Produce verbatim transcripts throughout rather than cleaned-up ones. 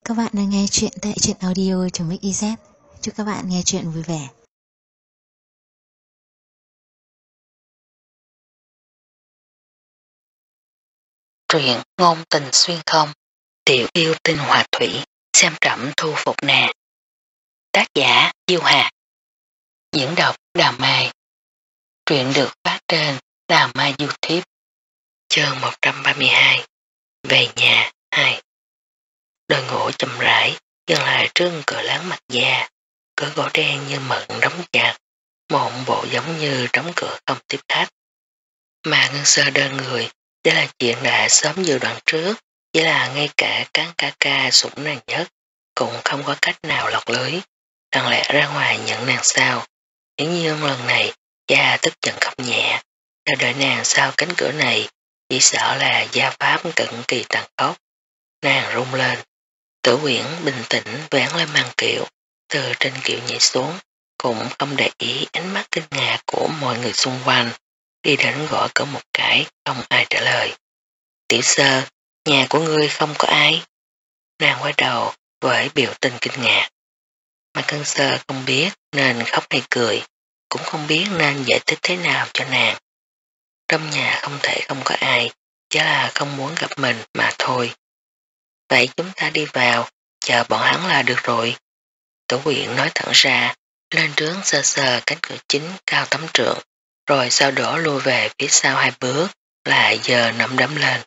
các bạn đang nghe chuyện tại truyện audio.mixyz. Chúc các bạn nghe chuyện vui vẻ. Truyện ngôn tình xuyên không, tiểu yêu tinh hòa thủy, xem trẫm thu phục nàng. Tác giả Diêu Hạt. Diễn đọc Đào Mai. Truyện được phát trên Đào Mai YouTube. Chương một trăm ba mươi hai. Về nhà hai. Đội ngũ chậm rãi dừng lại trước cửa lớn Mặt Gia. Cửa gỗ đen như mận đóng chặt, một bộ giống như đóng cửa không tiếp khách. Mà Ngân Sơ đơn người, đây là chuyện đã sớm dự đoạn trước, chỉ là ngay cả cán ca ca sủng nàng nhất cũng không có cách nào lọt lưới, lặng lẽ ra ngoài nhận nàng sao. Hiển nhiên lần này cha tức giận khóc nhẹ, theo đợi nàng sau cánh cửa này, chỉ sợ là gia pháp cận kỳ tàn khốc. Nàng rung lên, Tử Uyển bình tĩnh vén lên màn kiệu, từ trên kiệu nhảy xuống, cũng không để ý ánh mắt kinh ngạc của mọi người xung quanh, đi đến gõ cửa một cái, không ai trả lời. Tiểu Sơ, nhà của ngươi không có ai. Nàng quay đầu với biểu tình kinh ngạc. Mà Ngân Sơ không biết nên khóc hay cười, cũng không biết nên giải thích thế nào cho nàng. Trong nhà không thể không có ai, chỉ là không muốn gặp mình mà thôi. Vậy chúng ta đi vào, chờ bọn hắn là được rồi. Tổ Quyện nói thẳng ra, lên trướng sơ sơ cánh cửa chính cao tấm trượng, rồi sau đó lui về phía sau hai bước, lại giờ nằm đấm lên.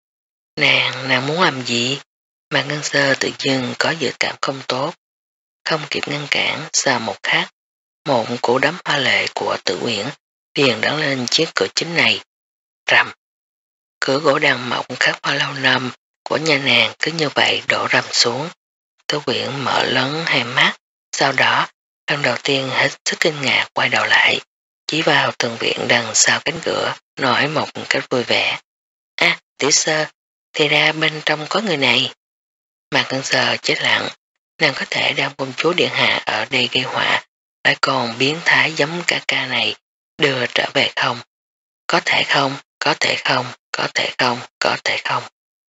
Nàng, nàng muốn làm gì? Mà Ngân Sơ tự dưng có dự cảm không tốt. Không kịp ngăn cản, sau một khắc, một cú đấm hoa lệ của Tử Uyển liền đắng lên chiếc cửa chính này. Rầm! Cửa gỗ đàn mộng khắc hoa lâu năm của nhà nàng cứ như vậy đổ rầm xuống. Tử Uyển mở lớn hai mắt, sau đó, lần đầu tiên hết sức kinh ngạc quay đầu lại, chỉ vào tường viện đằng sau cánh cửa, nói một cách vui vẻ. À, Tiểu Sơ, thì ra bên trong có người này. Mà Ngân Sơ chết lặng, nàng có thể đem công chúa điện hạ ở đây gây họa, lại còn biến thái giống ca ca này, đưa trở về không? Có thể không, có thể không, có thể không, có thể không.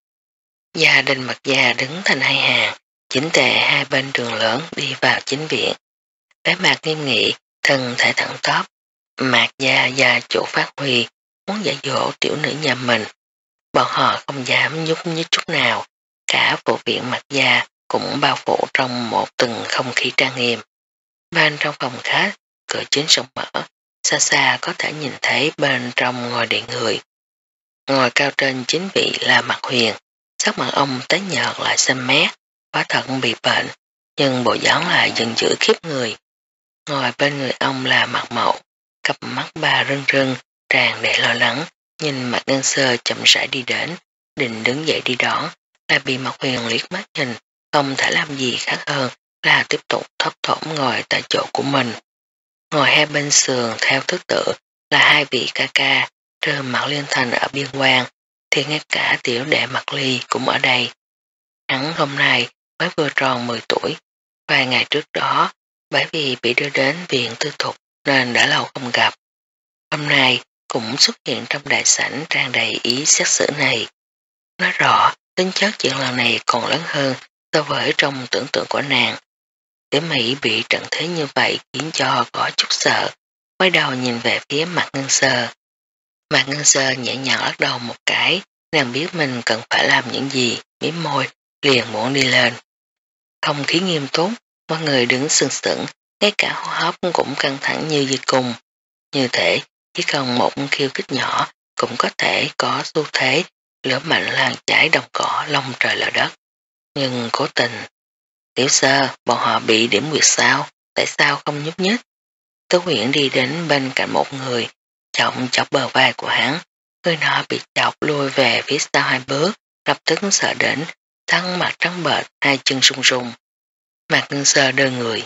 Gia đình Mặt Gia đứng thành hai hàng, chỉnh tề hai bên đường lớn đi vào chính viện. Cái mặt nghiêm nghị, thân thể thẳng tắp, Mặt Gia gia chủ phát huy, muốn dạy dỗ tiểu nữ nhà mình. Bọn họ không dám nhúc nhích chút nào, cả phụ viện Mặt Gia cũng bao phủ trong một từng không khí trang nghiêm. Bên trong phòng khách, cửa chính rộng mở, xa xa có thể nhìn thấy bên trong ngồi điện người. Ngồi cao trên chính vị là Mặt Huyền, sắc mặt ông tái nhợt lại xanh mét, quả thật bị bệnh, nhưng bộ dáng lại giận dữ khiếp người. Ngồi bên người ông là Mặt Mậu, cặp mắt bà rưng rưng, tràn đầy lo lắng, nhìn Mặt Ngân Sơ chậm rãi đi đến, định đứng dậy đi đón, là bị Mặt Huyền liếc mắt nhìn, không thể làm gì khác hơn là tiếp tục thấp thỏm ngồi tại chỗ của mình. Ngồi hai bên sườn theo thứ tự là hai vị ca ca, trừ Mạc Liên Thành ở biên quan, thì ngay cả tiểu đệ Mạc Ly cũng ở đây. Hắn hôm nay mới vừa tròn mười tuổi, vài ngày trước đó, bởi vì bị đưa đến viện tư thục nên đã lâu không gặp. Hôm nay cũng xuất hiện trong đại sảnh tràn đầy ý xét xử này. Nói rõ, tính chất chuyện lần này còn lớn hơn so với trong tưởng tượng của nàng. Tiểu Mỹ bị trận thế như vậy khiến cho có chút sợ, quay đầu nhìn về phía Mặt Ngân Sơ. Mặt Ngân Sơ nhẹ nhàng lắc đầu một cái, nàng biết mình cần phải làm những gì, mím môi, liền muốn đi lên. Không khí nghiêm túc, mọi người đứng sừng sững, ngay cả hô hấp cũng căng thẳng như dây cung. Như thể, chỉ cần một khiêu khích nhỏ cũng có thể có xu thế lửa mạnh lan chảy đồng cỏ lông trời lở đất. Nhưng cố tình, Tiểu Sơ, bọn họ bị điểm quyệt sao, tại sao không nhúc nhích? Tứ Huyễn đi đến bên cạnh một người, trọng chọc bờ vai của hắn, người nọ bị chọc lui về phía sau hai bước, lập tức sợ đến, thân mặt trắng bệch, hai chân run run. Mặt Ngân Sơ đơn người.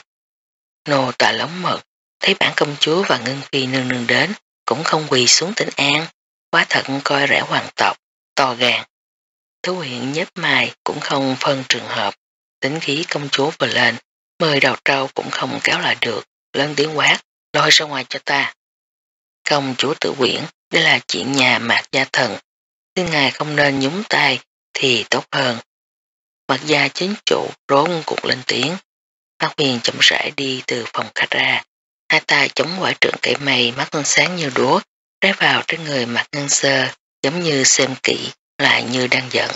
Nô tà lóng mật, thấy bản công chúa và Ngân Phi nương nương đến, cũng không quỳ xuống tỉnh an, quá thật coi rẻ hoàng tộc, to gan. Tứ Huyễn nhếch mày cũng không phân trường hợp, tính khí công chúa vừa lên, mười đầu trâu cũng không kéo lại được, lớn tiếng quát, lôi ra ngoài cho ta. Công chúa Tử Uyển, đây là chuyện nhà Mạc Gia Thần, xin ngài không nên nhúng tay thì tốt hơn. Mặt gia chính chủ rốn cuộc lên tiếng. Mạc Huyền chậm rãi đi từ phòng khách ra, hai tay chống quả trượng cây mây, mắt sáng như đuốc, rẽ vào trên người Mạc Ngân Sơ, giống như xem kỹ, lại như đang giận.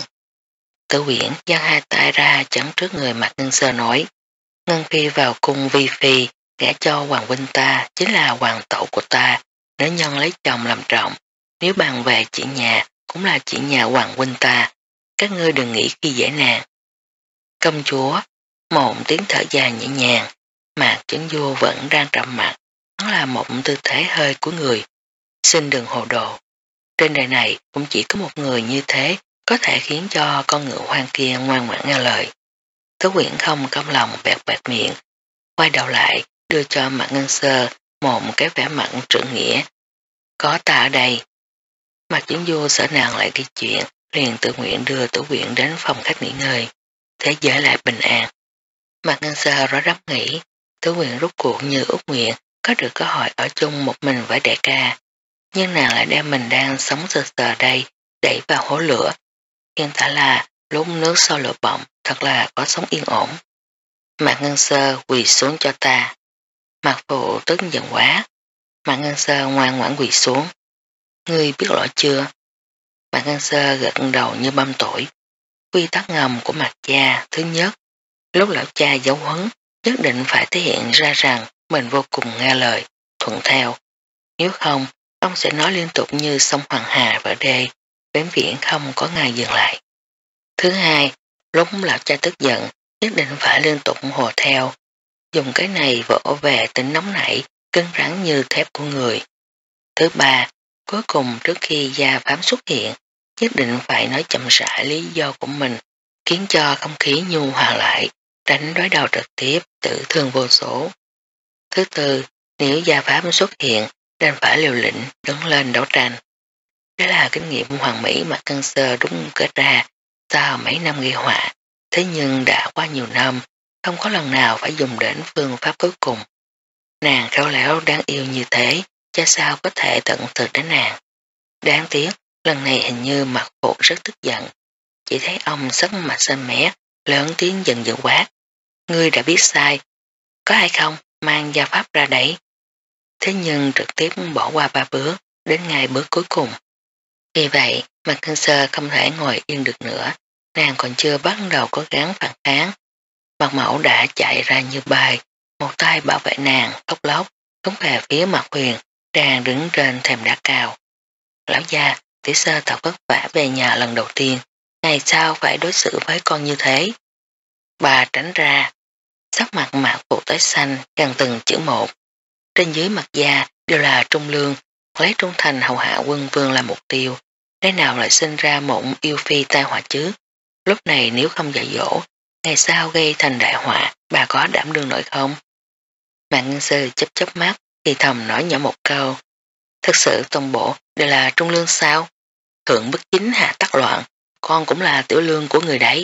Tử Uyển giang hai tay ra chắn trước người Mạc Ngân Sơ nói, Ngân Phi vào cung vi phi, gả cho hoàng huynh ta chính là hoàng tẩu của ta, nữ nhân lấy chồng làm trọng, nếu bàn về chỉ nhà cũng là chỉ nhà hoàng huynh ta, các ngươi đừng nghĩ khi dễ nàng. Công chúa, một tiếng thở dài nhẹ nhàng, Mạc Chấn Du vẫn đang trầm mặt, nó là một tư thế hơi của người. Xin đừng hồ đồ. Trên đời này cũng chỉ có một người như thế có thể khiến cho con ngựa hoang kia ngoan ngoãn nghe lời. Tứ Quyển không cam lòng bẹt bẹt miệng, quay đầu lại đưa cho Mạc Ngân Sơ một cái vẻ mặt trưởng nghĩa. Có ta ở đây. Mạc Chấn Du sợ nàng lại gây chuyện, liền tự nguyện đưa Tứ Quyển đến phòng khách nghỉ ngơi. Thế giới lại bình an. Mạc Ngân Sơ rõ rắm nghĩ, Tứ Quyển rút cuộc như ước nguyện có được cơ hội ở chung một mình với đại ca. Nhưng nàng lại đem mình đang sống sờ sờ đây đẩy vào hố lửa. Hiện tại là lúc nước sôi lửa bỏng, thật là có sống yên ổn. Mạc Ngân Sơ quỳ xuống cho ta. Mạc Phụ tức giận quá. Mạc Ngân Sơ ngoan ngoãn quỳ xuống. Ngươi biết lỗi chưa? Mạc Ngân Sơ gật đầu như băm tuổi. Quy tắc ngầm của Mạc gia thứ nhất, lúc lão cha giáo huấn nhất định phải thể hiện ra rằng mình vô cùng nghe lời, thuận theo. Nếu không, ông sẽ nói liên tục như sông Hoàng Hà vỡ đê, vĩnh viễn không có ngày dừng lại. Thứ hai, lúc lão cha tức giận, nhất định phải liên tục hùa theo, dùng cái này vỗ về tính nóng nảy, cứng rắn như thép của người. Thứ ba, cuối cùng trước khi gia phám xuất hiện, nhất định phải nói chậm rãi lý do của mình, khiến cho không khí nhu hòa lại, tránh đối đầu trực tiếp, tự thương vô số. Thứ tư, nếu gia phám xuất hiện, đành phải liều lĩnh đứng lên đấu tranh. Đó là kinh nghiệm hoàn mỹ mà Ngân Sơ đúng kết ra sau mấy năm gây họa, thế nhưng đã qua nhiều năm, không có lần nào phải dùng đến phương pháp cuối cùng. Nàng khéo léo đáng yêu như thế, cha sao có thể tận từ đến nàng. Đáng tiếc, lần này hình như Mạc Phụ rất tức giận, chỉ thấy ông sắc mặt xanh mé, lớn tiếng giận dữ quát. Ngươi đã biết sai, có hay không mang gia pháp ra đấy. Thế nhưng trực tiếp bỏ qua ba bước, đến ngày bước cuối cùng. Vì vậy, Mạc Ngân Sơ không thể ngồi yên được nữa, nàng còn chưa bắt đầu cố gắng phản kháng. Mạc Mẫu đã chạy ra như bay, một tay bảo vệ nàng, khóc lóc, hướng về phía Mạc Huyền, đang đứng trên thềm đá cao. Lão gia, tỷ sơ thật vất vả về nhà lần đầu tiên, ngày sau phải đối xử với con như thế. Bà tránh ra, sắc mặt Mạc Phụ tái xanh, gần từng chữ một. Trên dưới mặt da đều là trung lương, lấy trung thành hầu hạ quân vương là mục tiêu, thế nào lại sinh ra một yêu phi tai họa chứ? Lúc này nếu không dạy dỗ, ngày sau gây thành đại họa, bà có đảm đương nổi không? Mạc Ngân Sơ chấp chấp mắt, thì thầm nói nhỏ một câu. Thật sự toàn bộ đều là trung lương sao? Thượng bức chính hạ tắc loạn, con cũng là tiểu lương của người đấy.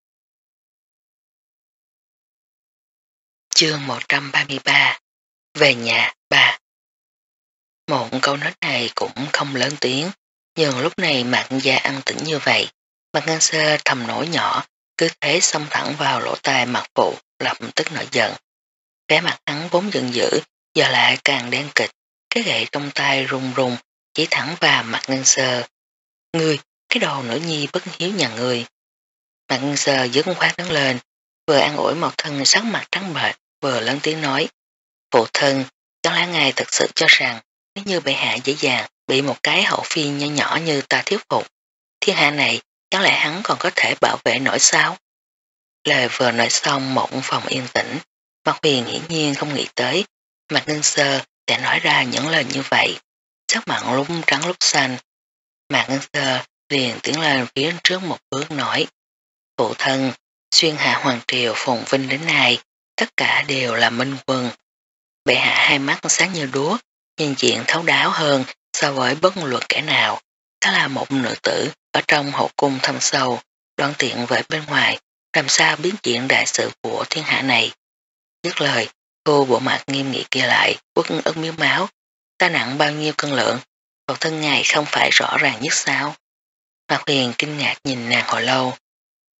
Chương một trăm ba mươi ba Về nhà, bà. Một câu nói này cũng không lớn tiếng, nhưng lúc này Mạc Gia an tĩnh như vậy, Mạc Ngân Sơ thầm nổi nhỏ, cứ thế xông thẳng vào lỗ tai Mạc Phụ, lập tức nổi giận. Vẻ mặt hắn vốn giận dữ, giờ lại càng đen kịch, cái gậy trong tay rung rung, chỉ thẳng vào Mạc Ngân Sơ. Ngươi, cái đồ nữ nhi bất hiếu nhà ngươi. Mạc Ngân Sơ dứt khoát đứng lên, vừa an ủi một thân sắc mặt trắng bệch, vừa lớn tiếng nói. Phụ thân, chẳng lẽ ngài thật sự cho rằng nếu như bệ hạ dễ dàng bị một cái hậu phi nhỏ nhỏ như ta thuyết phục, thiên hạ này chẳng lẽ hắn còn có thể bảo vệ nổi sao? Lời vừa nói xong một phòng yên tĩnh, Mạc Huyền hiển nhiên không nghĩ tới Mạc Ngân Sơ sẽ nói ra những lời như vậy, sắc mặt lúc trắng lúc xanh. Mạc Ngân Sơ liền tiến lên phía trước một bước nói. Phụ thân, xuyên hạ hoàng triều phồn vinh đến nay, tất cả đều là minh quân. Bệ hạ hai mắt sáng như đuốc, nhìn chuyện thấu đáo hơn so với bất luận kẻ nào. Đó là một nữ tử ở trong hậu cung thâm sâu, đoan tiện với bên ngoài, làm sao biến chuyện đại sự của thiên hạ này. Dứt lời, cô bộ mặt nghiêm nghị kia lại, quất ức miếu máu. Ta nặng bao nhiêu cân lượng, phụ thân ngài không phải rõ ràng nhất sao? Mạc Huyền kinh ngạc nhìn nàng hồi lâu.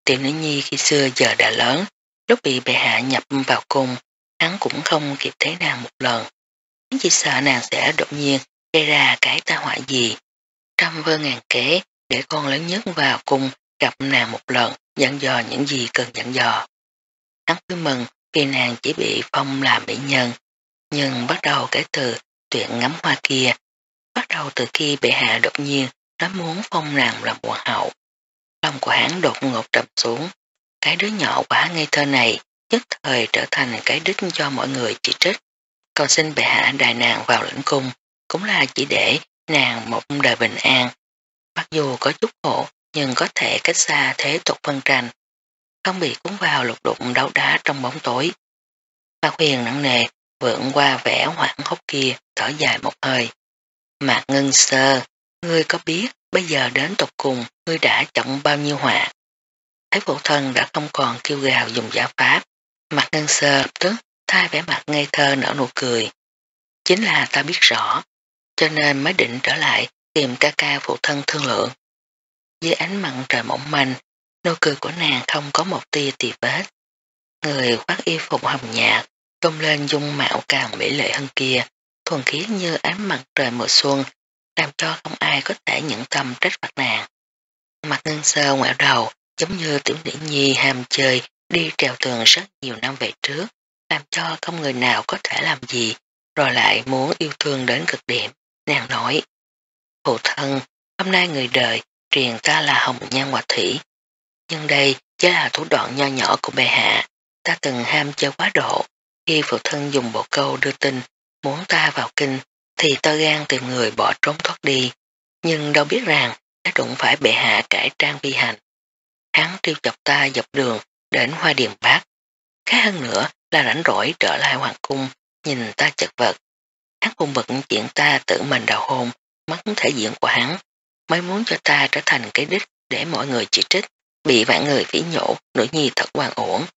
Tiểu nữ nhi khi xưa giờ đã lớn, lúc bị bệ hạ nhập vào cung, hắn cũng không kịp thấy nàng một lần. Hắn chỉ sợ nàng sẽ đột nhiên gây ra cái tai họa gì. Trăm vơ ngàn kế để con lớn nhất vào cung gặp nàng một lần, dặn dò những gì cần dặn dò. Hắn vui mừng vì nàng chỉ bị phong làm mỹ nhân, nhưng bắt đầu kể từ chuyện ngắm hoa kia, bắt đầu từ khi bệ hạ đột nhiên nói muốn phong nàng làm hoàng hậu. Lòng của hắn đột ngột trầm xuống, cái đứa nhỏ quá ngây thơ này nhất thời trở thành cái đích cho mọi người chỉ trích. Còn xin bệ hạ đài nàng vào lãnh cung cũng là chỉ để nàng một đời bình an. Mặc dù có chút khổ nhưng có thể cách xa thế tục phân tranh, không bị cuốn vào lục đụng đấu đá trong bóng tối. Mạc Huyền nặng nề vượn qua vẻ hoảng hốt kia, thở dài một hơi. Mạc Ngân Sơ, ngươi có biết bây giờ đến tục cùng ngươi đã trọng bao nhiêu họa? Thấy phụ thân đã không còn kêu gào dùng giả pháp, Mạc Ngân Sơ lập tức thay vẻ mặt ngây thơ nở nụ cười. Chính là ta biết rõ, cho nên mới định trở lại tìm ca ca phụ thân thương lượng. Dưới ánh mặt trời mỏng manh, nụ cười của nàng không có một tia tì vết. Người khoác y phục hồng nhạt, tôn lên dung mạo càng mỹ lệ hơn kia, thuần khiết như ánh mặt trời mùa xuân, làm cho không ai có thể nhẫn tâm trách phạt nàng. Mặt Ngân Sơ ngoẹo đầu, giống như tiểu nữ nhi ham chơi đi trèo tường rất nhiều năm về trước, làm cho không người nào có thể làm gì, rồi lại muốn yêu thương đến cực điểm. Nàng nói, phụ thân, hôm nay người đời truyền ta là hồng nhan hòa thủy, nhưng đây chỉ là thủ đoạn nho nhỏ của bệ hạ. Ta từng ham chơi quá độ, khi phụ thân dùng bộ câu đưa tin muốn ta vào kinh thì ta gan tìm người bỏ trốn thoát đi, nhưng đâu biết rằng đã đụng phải bệ hạ cải trang vi hành. Hắn trêu chọc ta dọc đường đến Hoa Điền Bắc, khác hơn nữa là rảnh rỗi trở lại hoàng cung nhìn ta chật vật. Hắn cùng bực chuyện ta tự mình đào hôn mất thể diện của hắn, mới muốn cho ta trở thành cái đích để mọi người chỉ trích, bị vạn người phỉ nhổ, nữ nhi thật oan uổng.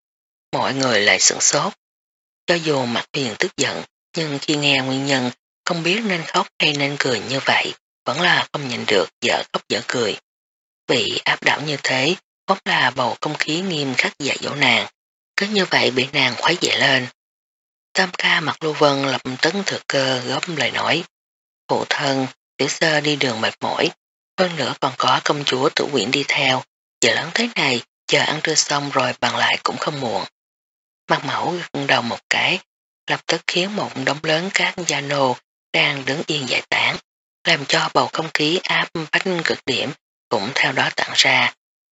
Mọi người lại sửng sốt. Cho dù Mạc Huyền tức giận, nhưng khi nghe nguyên nhân không biết nên khóc hay nên cười như vậy, vẫn là không nhìn được dở khóc dở cười. Bị áp đảo như thế, vốn là bầu không khí nghiêm khắc dạy dỗ nàng, cứ như vậy bị nàng khuấy dậy lên. Tam ca Mạc Lưu Vân lập tức thừa cơ góp lời nói. Phụ thân, tiểu sơ đi đường mệt mỏi, hơn nữa còn có công chúa Tử Quyển đi theo, giờ lớn thế này, chờ ăn trưa xong rồi bàn lại cũng không muộn. Mặt mẫu gật đầu một cái, lập tức khiến một đống lớn các gia nô đang đứng yên giải tán, làm cho bầu không khí áp bách cực điểm cũng theo đó tản ra.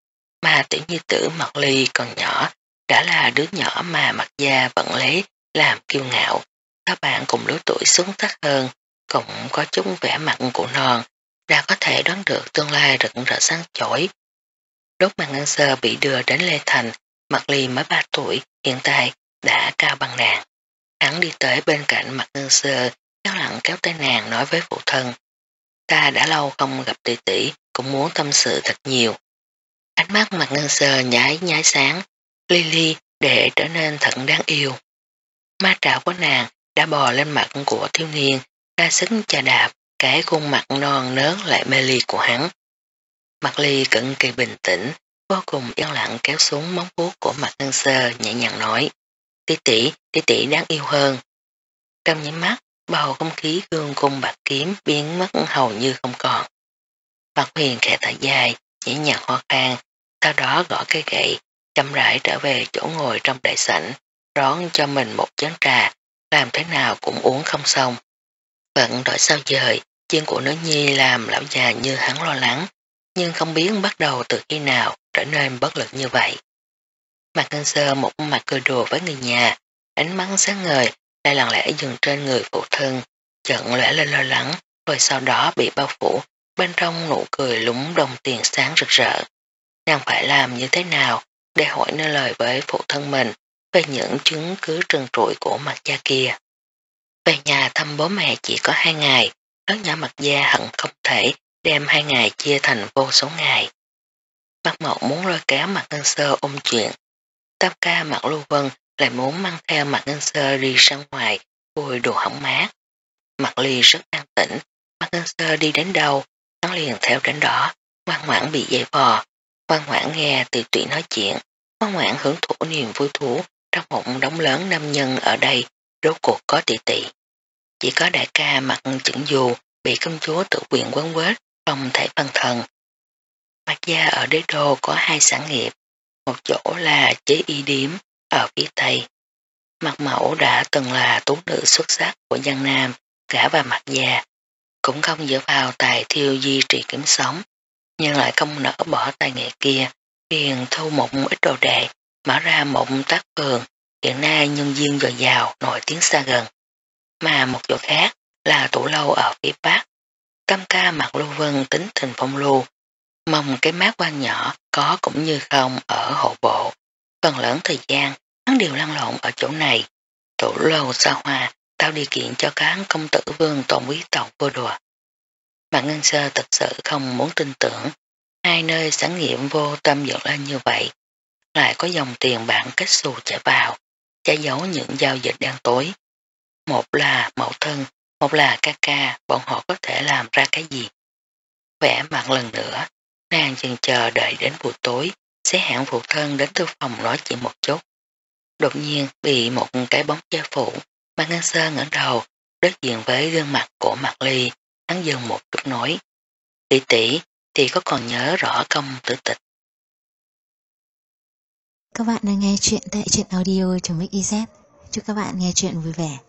Mà tiểu nhi tử Mạc Ly còn nhỏ, đã là đứa nhỏ mà Mạc gia vẫn lấy làm kiêu ngạo. Các bạn cùng lứa tuổi xuống sắc hơn, cũng có chút vẻ mặt của non, đã có thể đoán được tương lai rực rỡ sáng chói. Lúc mà Ngân Sơ bị đưa đến Lê Thành, Mạc Ly mới ba tuổi, hiện tại đã cao bằng nàng. Hắn đi tới bên cạnh Mạc Ngân Sơ, kéo lặng kéo tay nàng nói với phụ thân. Ta đã lâu không gặp tỷ tỷ, cũng muốn tâm sự thật nhiều. Ánh mắt Mạc Ngân Sơ nhái nhái sáng, ly ly để trở nên thật đáng yêu. Ma trạo của nàng đã bò lên mặt của thiếu niên, ra sức chà đạp cái khuôn mặt non nớt lại mê ly của hắn. Mạc Ly cực kỳ bình tĩnh, vô cùng yên lặng kéo xuống móng vuốt của Mạc Ngân Sơ, nhẹ nhàng nói, tỷ tỷ, tỷ tỷ đáng yêu hơn. Trong nháy mắt, bầu không khí gương cung bạc kiếm biến mất hầu như không còn. Mạc Huyền khẽ thở dài, nhẹ nhàng ho khan, sau đó gõ cây gậy, chậm rãi trở về chỗ ngồi trong đại sảnh, rót cho mình một chén trà, làm thế nào cũng uống không xong. Vận đổi sao dời, chuyện của nữ nhi làm lão già như hắn lo lắng, nhưng không biết bắt đầu từ khi nào trở nên bất lực như vậy. Mạc Ngân Sơ một mặt cười đùa với người nhà, ánh mắt sáng ngời lại lặng lẽ dừng trên người phụ thân, chợt lóe lên lo lắng, rồi sau đó bị bao phủ, bên trong nụ cười lúng đồng tiền sáng rực rỡ. Nàng phải làm như thế nào để hỏi nơi lời với phụ thân mình về những chứng cứ trần trụi của Mạc gia kia. Về nhà thăm bố mẹ chỉ có hai ngày, lớn nhỏ Mạc gia hận không thể đem hai ngày chia thành vô số ngày. Mạc Mậu muốn lôi kéo Mạc Ngân Sơ ôm chuyện. Tam ca Mạc Lưu Vân lại muốn mang theo Mạc Ngân Sơ đi ra ngoài vui đồ hỏng mát. Mạc Ly rất an tĩnh, Mạc Ngân Sơ đi đến đâu, hắn liền theo đến đó, ngoan ngoãn bị dây vò. ngoan ngoãn nghe Tỷ Tỷ nói chuyện, ngoan ngoãn hưởng thụ niềm vui thú trong một đống lớn nam nhân ở đây, rốt cuộc có Tỷ Tỷ. Chỉ có đại ca mặt chững dù bị công chúa tự quyền quấn quết, không thể phân thần. Mạc Gia ở đế đô có hai sản nghiệp, một chỗ là chế y điếm ở phía Tây. Mạc Mẫu đã từng là tú nữ xuất sắc của Giang Nam, gả vào Mạc Gia, cũng không dựa vào tài thiêu duy trì kiếm sống, nhưng lại không nỡ bỏ tài nghệ kia, liền thu một ít đồ đệ, mở ra một tác phường, hiện nay nhân viên dồi dào, nổi tiếng xa gần. Mà một chỗ khác là tủ lâu ở phía Bắc. Cam ca Mạc Lưu Vân tính tình phong lưu, mong cái mát quan nhỏ có cũng như không ở hộ bộ. Phần lớn thời gian, hắn đều lăn lộn ở chỗ này. Tủ lâu xa hoa, tạo điều kiện cho các công tử vương tôn quý tộc vô đùa. Mạc Ngân Sơ thật sự không muốn tin tưởng, hai nơi sản nghiệm vô tâm dựng lên như vậy, lại có dòng tiền bạc kết xù chạy vào, che giấu những giao dịch đen tối. Một là mẫu thân, một là ca ca, bọn họ có thể làm ra cái gì? Vẽ mặt lần nữa, nàng chừng chờ đợi đến buổi tối, sẽ hẹn phụ thân đến thư phòng nói chuyện một chút. Đột nhiên bị một cái bóng che phủ, Mạc Ngân Sơ ngẩng đầu, đối diện với gương mặt của Mạc Ly, hắn dừng một chút nói. Tỷ tỷ thì có còn nhớ rõ công tử tịch. Các bạn đang nghe chuyện tại truyện audio.mixyz. Chúc các bạn nghe chuyện vui vẻ.